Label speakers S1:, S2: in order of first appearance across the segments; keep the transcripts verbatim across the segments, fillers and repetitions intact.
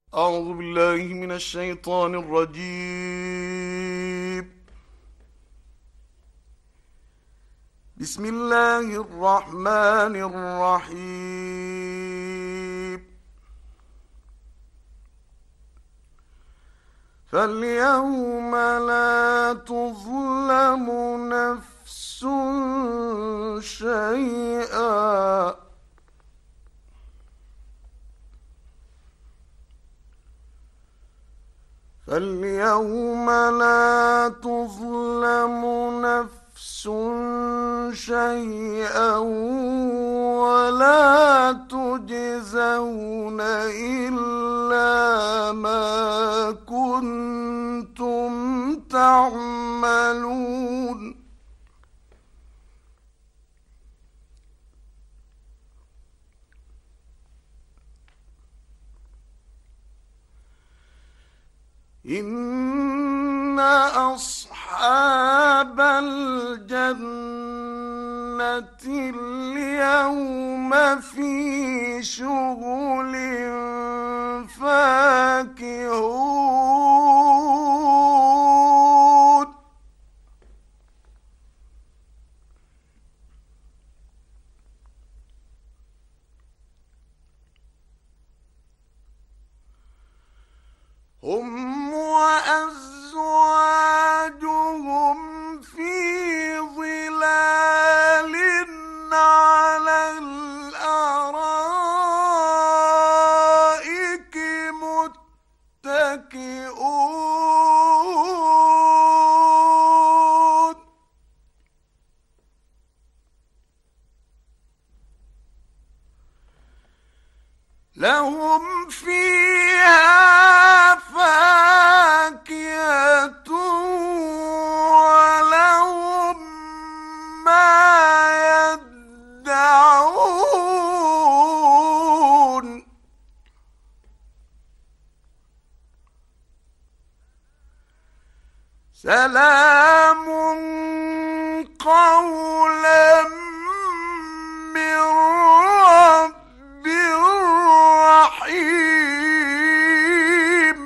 S1: أعوذ بالله من الشيطان الرجيم. بسم الله الرحمن الرحيم. فاليوم لا تظلم نفس شيئا فاليوم لا تظلم نفس شيئا ولا تجزون إلا ما كنتم تعملون. إن أصحاب الجنة اليوم في شغل فاكهون. هم وأزواجهم في ظلال على الأرائك متكئون. لهم فيها فاكهة ولهم ما يدعون. سلام قولا من رب رحيم.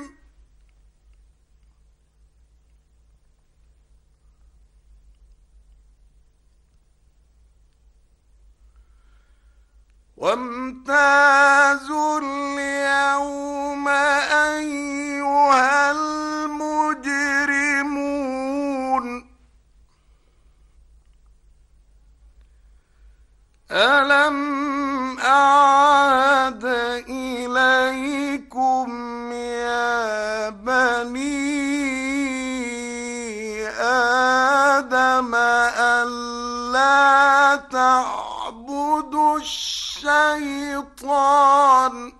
S1: وامتازوا اليوم أيها المجرمون. ألم أعهد إليكم يا بني آدم ألا تعبدوا الشيطان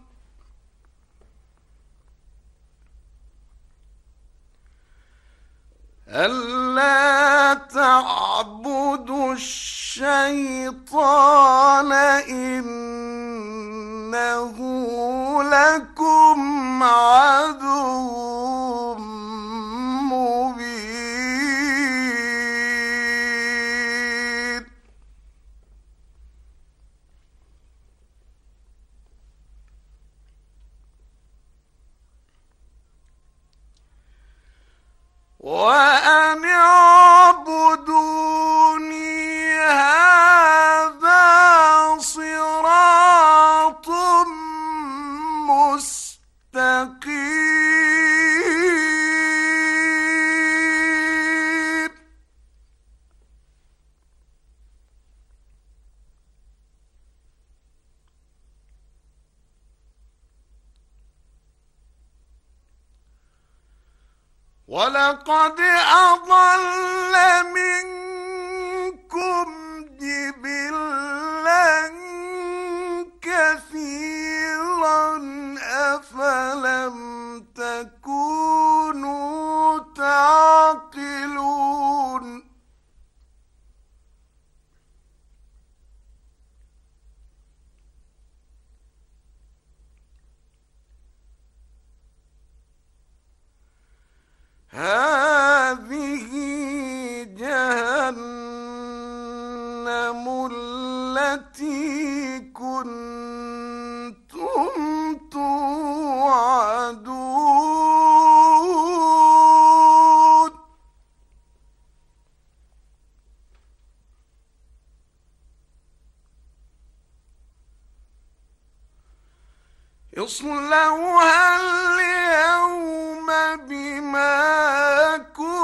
S1: ألا تعبدوا الشيطان إنه لكم عدو مبين. وأن اعبدوني هذا صراط مستقيم. ولقد أضل منكم جبلا كثيرا أفلم تكونوا تعقلون. هذه جهنم التي كنتم توعدون. اصْلَوْهَا الْيَوْمَ بِمَا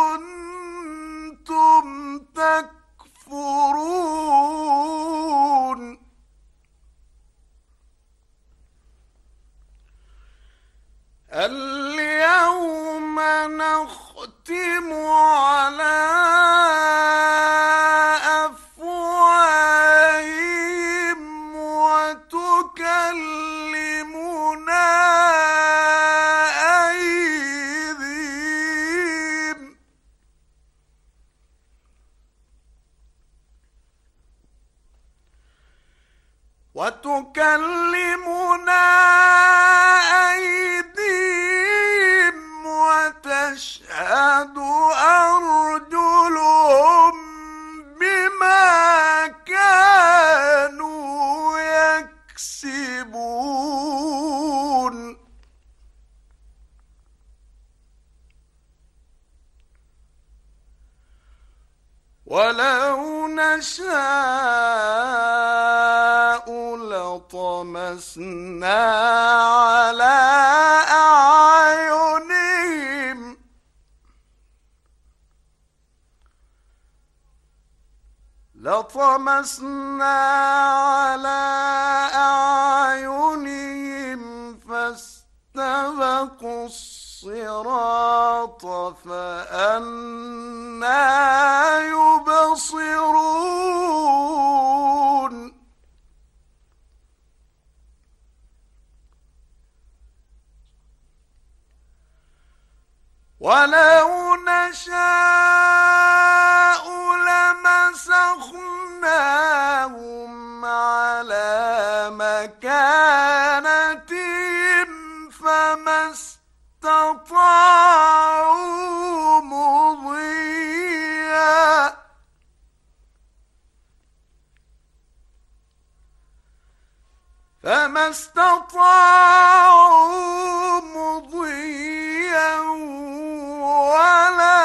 S1: كُنتُمْ تَكْفُرُونَ الْيَوْمَ نَخْتِمُ عَلَى أَفْوَاهِهِمْ وَتُكَلِّمُنَا أَيْدِيهِمْ وَتُكَلِّمُنَا أَيْدِيهِمْ وَتَشْهَدُ أَرْجُلُهُم بِمَا كَانُوا يَكْسِبُونَ وَلَوْ نَشَاءُ لَطَمَسْنَا عَلَى أَعْيُنِهِمْ لَطَمَسْنَا عَلَى أَعْيُنِهِمْ فَاسْتَبَقُوا الصِّرَاطَ فَأَنَّىٰ يُبْصِرُونَ وَلَوْ نَشَاءُ لَمَسَخْنَاهُمْ عَلَىٰ مَكَانَتِهِمْ فَمَا اسْتَطَاعُوا مُضِيًّا فَمَا اسْتَطَاعُوا مُضِيًّا وَلَا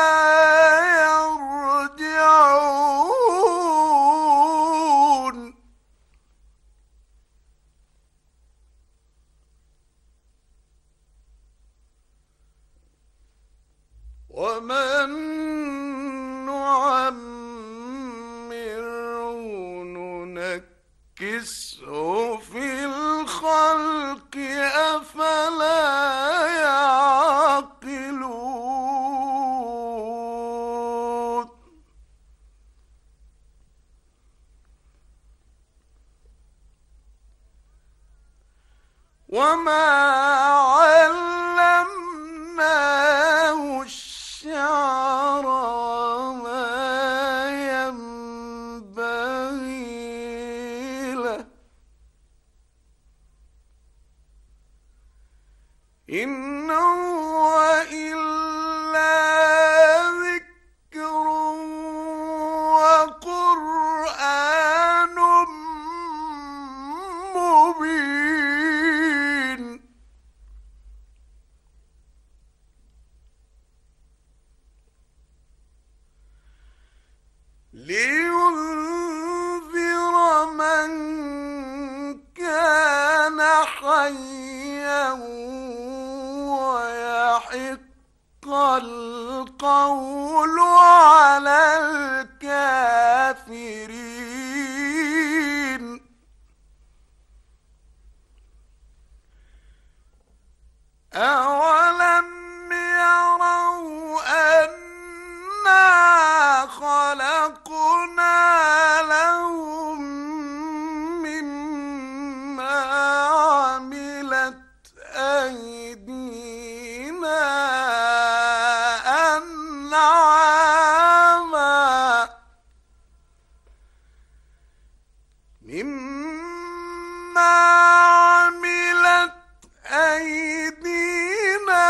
S1: يَرْجِعُونَ وَمَن نُّعَمِّرْهُ نُنَكِّسْهُ فِي الْخَلْقِ أَفَلَا يَعْقِلُونَ وَمَا عَلَّمْنَاهُ الشِّعْرَ وَمَا يَنبَغِي لَهُ إِنْ هُوَ إِلَّا ذِكْرٌ وَقُرْآنٌ مُّبِينٌ لِيُنذِرَ مَن كَانَ حَيًّا وَيَحِقَّ الْقَوْلُ عَلَى الْكَافِرِينَ أَوَلَمْ يَرَوْا أَنَّا خَلَقْنَا لَهُم مِّمَّا عَمِلَتْ أَيْدِينَا أَنْعَامًا مِّمَّا عَمِلَتْ أَيْدِينَا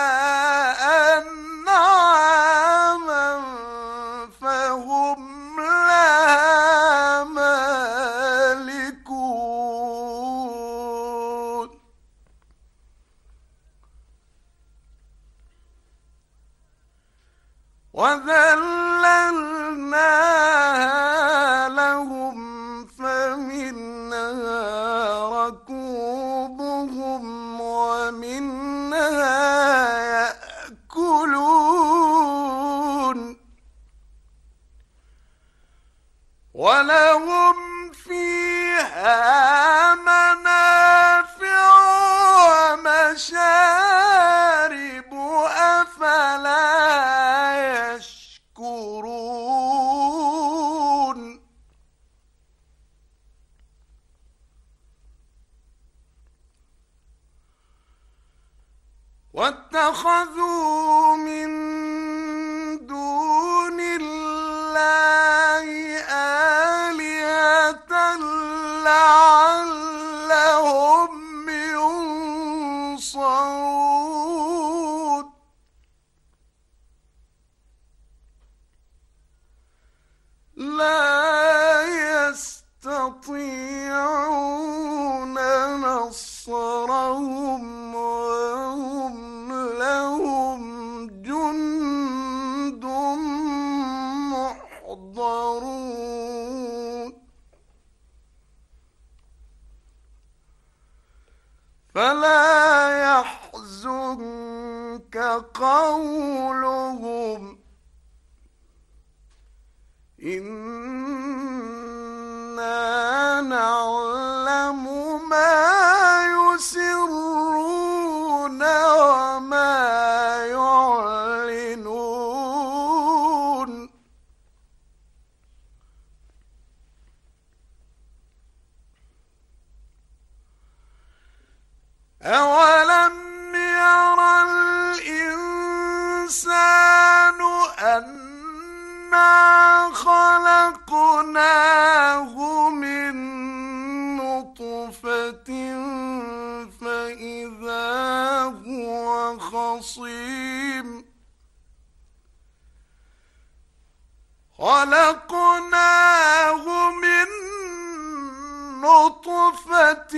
S1: أَنْعَامًا فَهُمْ لَهَا مَالِكُونَ وَذَلَّلْنَاهَا لَهُمْ فَمِنْهَا رَكُوبُهُمْ وَمِنْهَا منها يأكلون ولهم فيها منافع ومشارب أفلا يشكرون واتخذوا من دون الله آلهة لعلهم ينصرون لا يستطيعون نصرهم وهم لهم جند محضرون فلا يحزنك قولهم إنا نعلم ما يسرون وما يعلنون أولم ير الإنسان أنا خلقناه من نطفة فإذا هو خصيم خلقناه من نطفة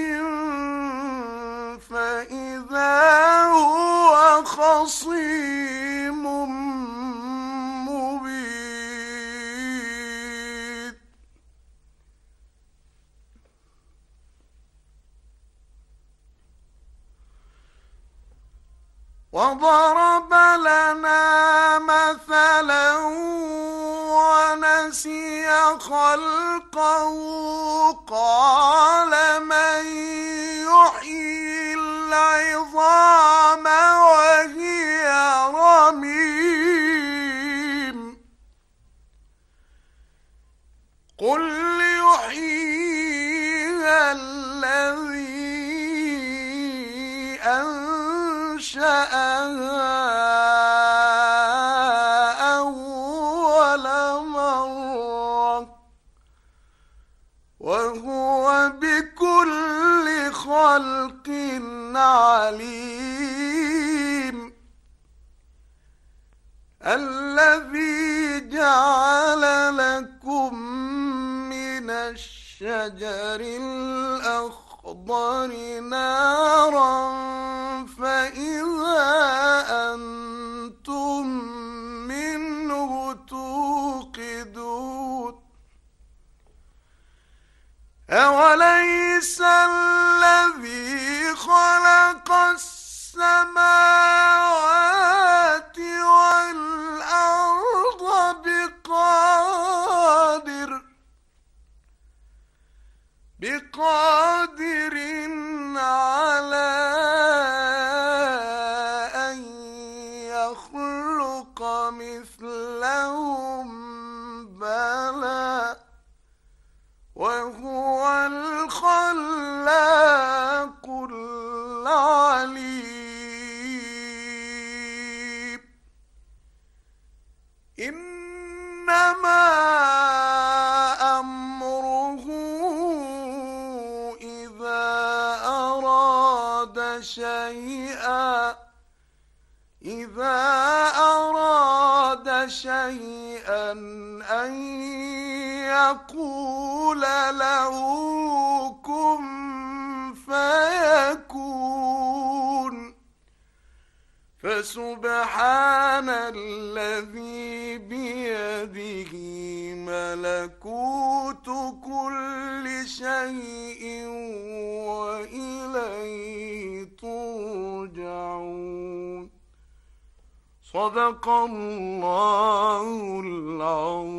S1: فإذا هو خصيم مبين وضرب لنا مثلا ونسي خلقه قال من يحيي العظام وهي رميم قل يحييها الذي أنشأها أول مرة وهو بكل خلق عليم الذي جعل لكم من الشجر الأخضر نارا فإذا أنتم منه توقدون أوليس الذي خلق السماوات والأرض بقادر بقادر على أن يخلق مثلهم بلى وهو الخلاق العليم إنما أمره إذا أراد شيئا إذا أراد شيئا أن يقول له كن فيكون فسبحان الذي بيده ملكوت كل شيء وإليه ترجعون صدق الله العظيم.